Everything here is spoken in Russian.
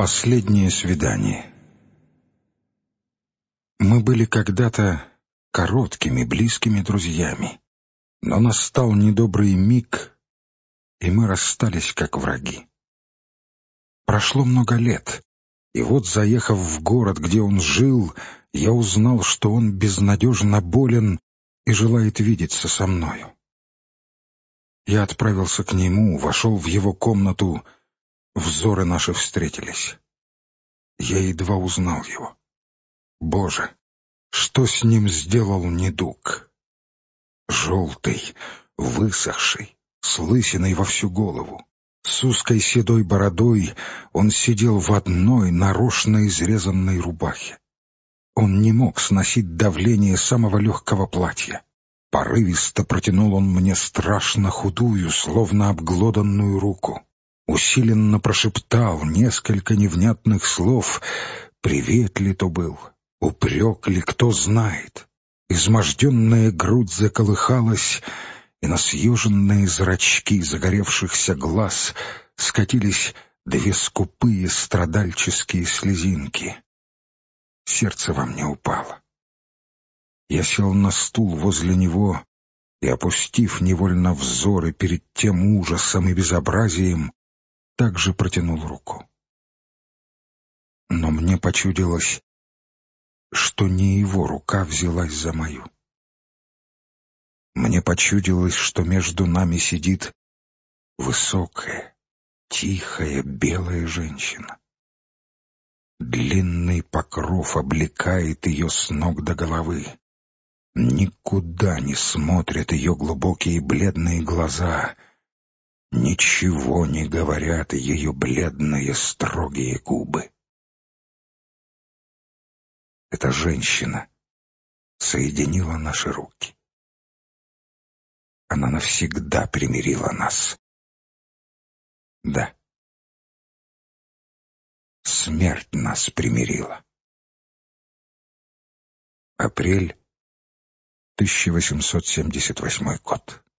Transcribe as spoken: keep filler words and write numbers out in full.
Последнее свидание. Мы были когда-то короткими, близкими друзьями, но настал недобрый миг, и мы расстались как враги. Прошло много лет, и вот, заехав в город, где он жил, я узнал, что он безнадежно болен и желает видеться со мною. Я отправился к нему, вошел в его комнату. Взоры наши встретились. Я едва узнал его. Боже, что с ним сделал недуг? Желтый, высохший, с лысиной во всю голову, с узкой седой бородой, он сидел в одной нарочно изрезанной рубахе. Он не мог сносить давление самого легкого платья. Порывисто протянул он мне страшно худую, словно обглоданную руку. Усиленно прошептал несколько невнятных слов. Привет ли то был, упрек ли, кто знает. Изможденная грудь заколыхалась, и на съеженные зрачки загоревшихся глаз скатились две скупые страдальческие слезинки. Сердце во мне упало. Я сел на стул возле него и, опустив невольно взоры перед тем ужасом и безобразием, также протянул руку. Но мне почудилось, что не его рука взялась за мою. Мне почудилось, что между нами сидит высокая, тихая, белая женщина. Длинный покров облекает ее с ног до головы. Никуда не смотрят ее глубокие бледные глаза. Ничего не говорят ее бледные строгие губы. Эта женщина соединила наши руки. Она навсегда примирила нас. Да, смерть нас примирила. Апрель тысяча восемьсот семьдесят восьмой год.